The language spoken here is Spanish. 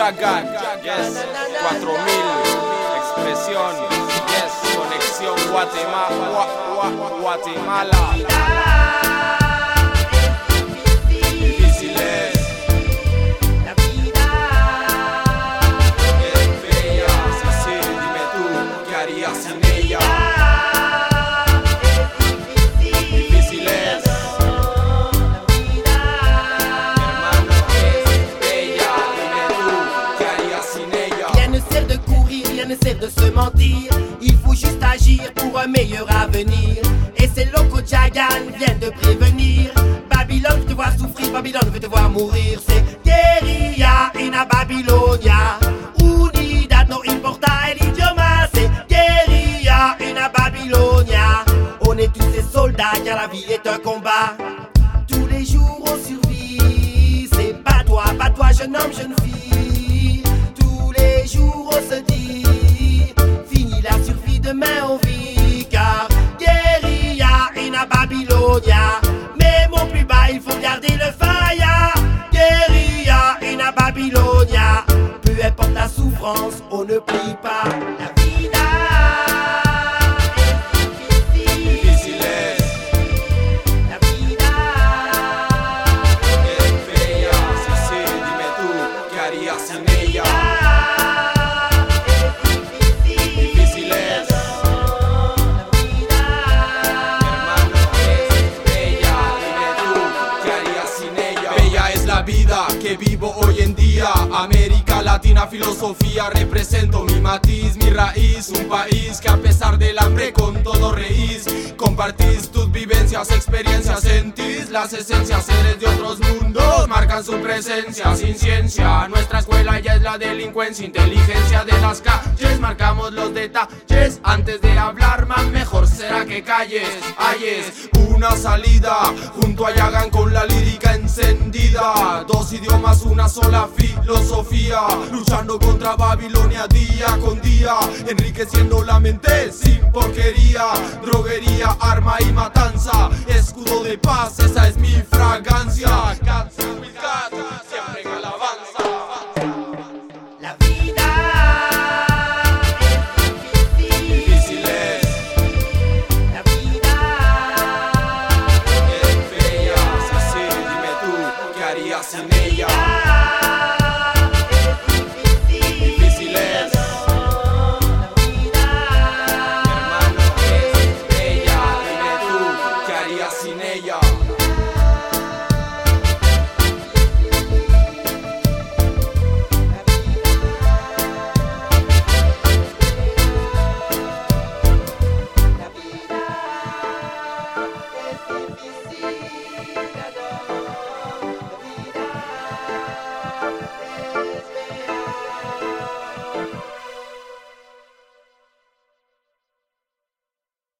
Jagan, yes, 4000, expresión, yes, conexión Guatemala. Difíciles. La vida Es bella, sí, sí, dime tú, ¿qué harías sin ella? Difíciles. Rien ne sert de courir, rien ne sert de se mentir. Il faut juste agir pour un meilleur avenir. Et c'est Loco Jagan vient de prévenir. Babylone veut te voir souffrir, Babylone veut te voir mourir. C'est guerilla in a Babylonia. Unidad no importa el idioma. C'est guerilla in a Babylonia. On est tous des soldats car la vie est un combat. Tous les jours on survit. C'est pas toi, jeune homme, jeune fille. Tous les jours on se dit fini la survie, demain on vit. Car guérilla in a Babylonia. Mais mon plus bas il faut garder le fire. Guérilla in a Babylonia. Peu importe la souffrance, on ne plie pas. La vida Difíciles. La vida Es bella, sí, sí, dime tú, ¿qué harías sin ella? Difíciles. Hermano, es bella, dime tú, ¿qué harías sin ella? Bella es la vida que vivo hoy en día. América Latina, filosofía, represento mi matiz, mi raíz. Un país que a pesar del hambre con todo reís. Compartís tus vivencias, experiencias, sentís las esencias. Seres de otros mundos marcan su presencia. Sin ciencia, nuestra escuela ya es la delincuencia. Inteligencia de las calles, marcamos los detalles. Antes de hablar más, mejor será que calles. Hayes una salida, junto a Jagan con la lírica encendida. Dos idiomas, una sola filosofía. Luchando contra Babilonia día con día. Enriqueciendo la mente sin porquería. Droguería, arma y matanza. Escudo de paz, esa es mi fragancia. Cats with cats, siempre en alabanza. La vida Difíciles. La vida Es bella, sí, sí, dime tú, ¿qué harías sin ella?